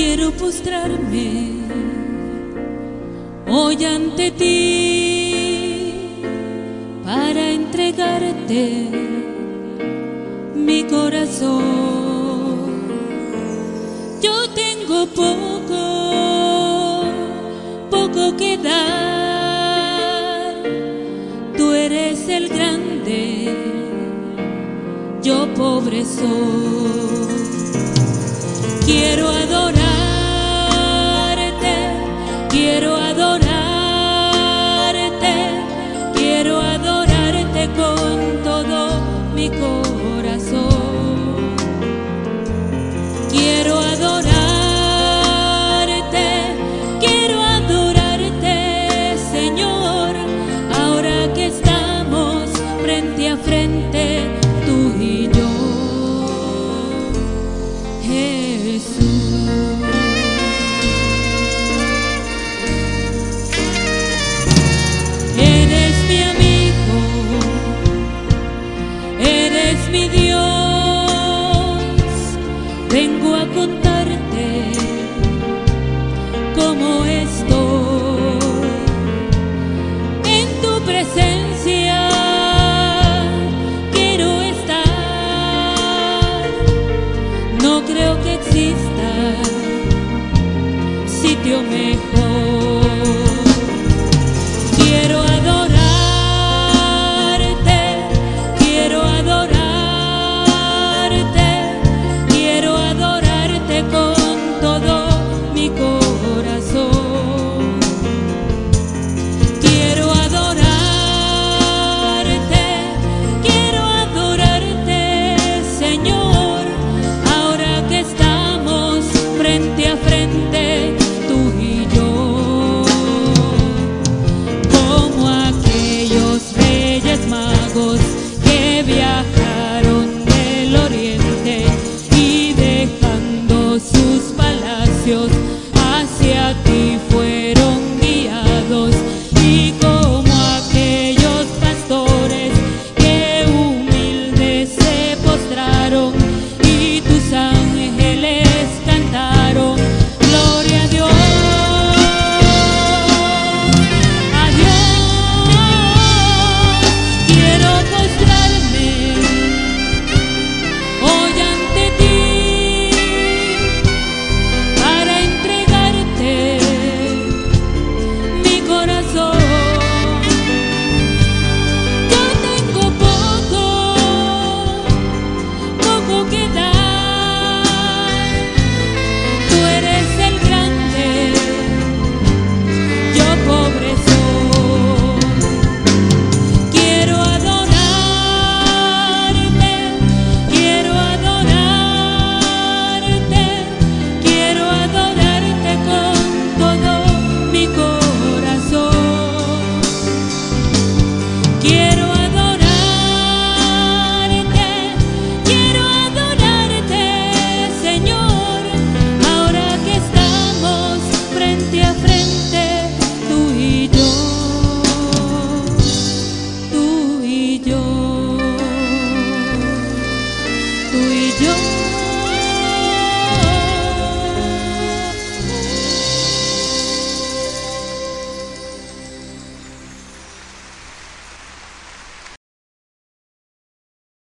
quiero postrarme hoy ante ti para entregarte mi corazón. Yo tengo poco que dar. Tú eres el grande, yo pobre soy. Quiero adorarte, quiero adorarte, quiero adorarte con todo mi corazón. Quiero adorarte, Señor, ahora que estamos frente a frente, tú y yo. Eres mi amigo, eres mi Dios. Vengo a contarte cómo estoy en tu presencia. Quiero estar, no creo que exista sitio mejor. Quiero adorarte, quiero adorarte, quiero adorarte con todo mi corazón. Quiero adorarte, Señor, ahora que estamos frente a frente, tú y yo. Como aquellos reyes magos que viajaron del oriente y dejando sus palacios hacia ti fueron guiados. Y como aquellos pastores que humildes se postraron y tus ángeles cantaron gloria a Dios. A Dios quiero postrarme hoy ante ti para entregarte mi corazón. Yo tengo poco que dar. Tú eres el grande, yo pobre soy. Quiero adorarte, quiero adorarte, quiero adorarte con todo mi corazón. Quiero adorarte, Señor, ahora que estamos frente a frente, tú y yo, tú y yo, tú y yo.